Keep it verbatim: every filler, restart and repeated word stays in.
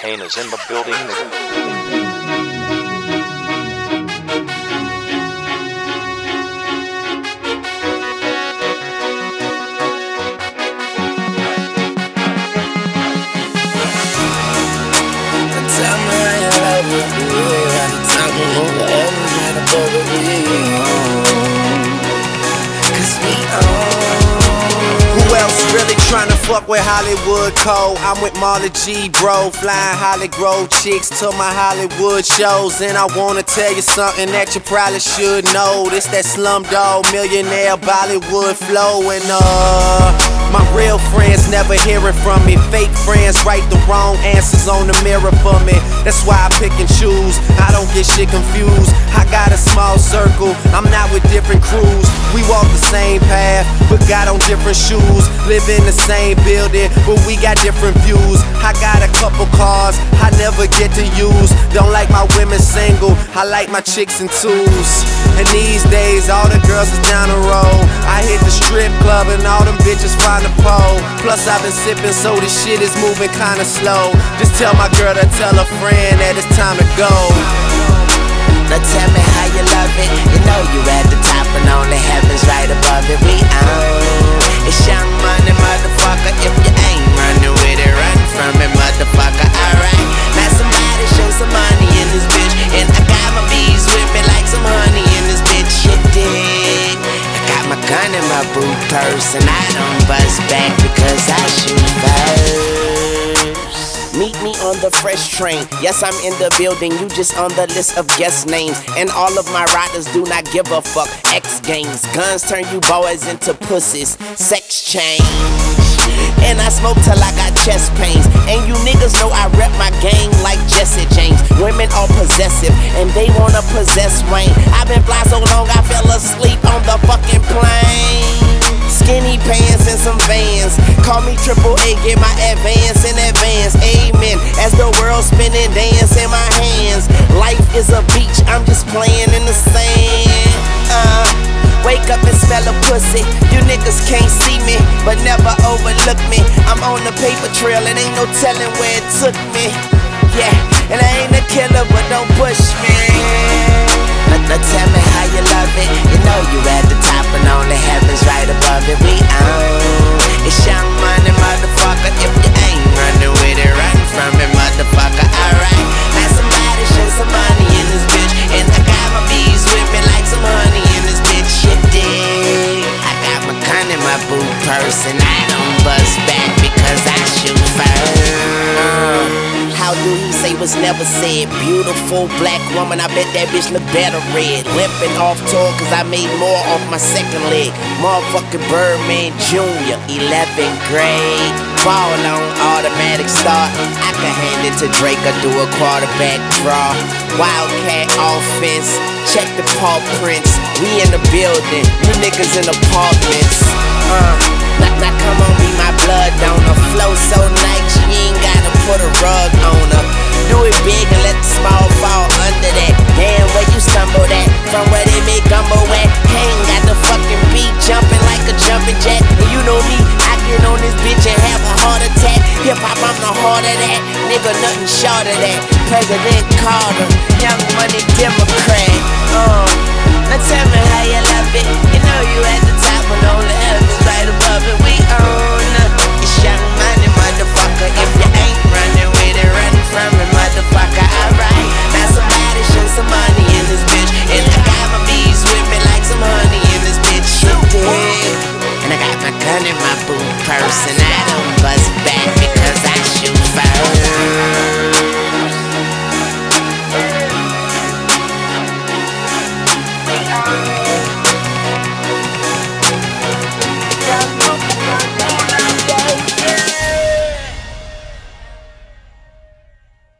Kane is in the building. Tryna fuck with Hollywood Cole. I'm with Marley G, bro. Flying Holly Grove chicks to my Hollywood shows. And I wanna tell you something that you probably should know. This that Slumdog Millionaire Bollywood flow. And uh, my real friends never hearing from me. Fake friends write the wrong answers on the mirror for me. That's why I pick and choose. I don't get shit confused. I got a small circle. I'm not with different crews. We walk the same path, but got on different shoes. Live in the same building, but we got different views. I got a couple cars I never get to use. Don't like my women single, I like my chicks in twos. And these days all the girls is down the road. I hit the strip club and all them bitches find a pole. Plus I've been sipping, so this shit is moving kinda slow. Just tell my girl to tell a friend that it's time to go. Now tell me how you love it. You know you at the top and only heaven's right above it. We own it's Young Money, motherfucker. If you ain't running with it, run from it, motherfucker. Alright, now somebody show some money in this bitch. And I got my bees with me like some honey in this bitch. You dig? I got my gun in my boot purse and I don't bust back because I shoot first. Meet me on the fresh train. Yes, I'm in the building, you just on the list of guest names. And all of my riders do not give a fuck. X Games, guns turn you boys into pussies. Sex change. And I smoke till I got chest pains. And you niggas know I rep my gang like Jesse James. Women are possessive and they wanna possess Wayne. I've been fly so long I fell asleep on the fucking plane. Skinny pants and some Vans. Call me Triple A, get my advance in advance. Amen. As the world spinning, dance in my hands. Life is a beach, I'm just playing in the sand. Uh, wake up and smell a pussy. You niggas can't see me, but never overlook me. I'm on the paper trail and ain't no telling where it took me. Yeah, and I ain't a killer, but don't push me. Now, now tell me how you love it. You know you at the top and only heaven's right above it. We own it's Young Money, motherfucker. If you ain't running with it, run from it, motherfucker. Alright, now somebody show some money in this bitch. And I got my bees with me like some honey in this bitch. You dig? I got my gun in my boot purse and I don't bust back because I shoot first. How do he say was never said? Beautiful black woman, I bet that bitch look better red. Limping off tour cause I made more off my second leg. Motherfucking Birdman Junior, eleventh grade. Ball on automatic start. I can hand it to Drake or do a quarterback draw. Wildcat offense, check the paw prints. We in the building, you niggas in apartments. Uh, now, now come on, be my blood donor. Flow so nice, you ain't gotta put a rug on her. Do it big and let the small fall under that. Damn, where you stumbled at? From where they make gumbo at? Hang got the fucking beat jumping like a jumping jack. And you know me, I get on this bitch and have a heart attack. Hip hop, I'm the heart of that. Nigga, nothing short of that. President Carter, Young Money Democrat. Uh, now tell me how you love it. You know you at the top and only heaven's right above it. We own it's Young Money, motherfucker. If you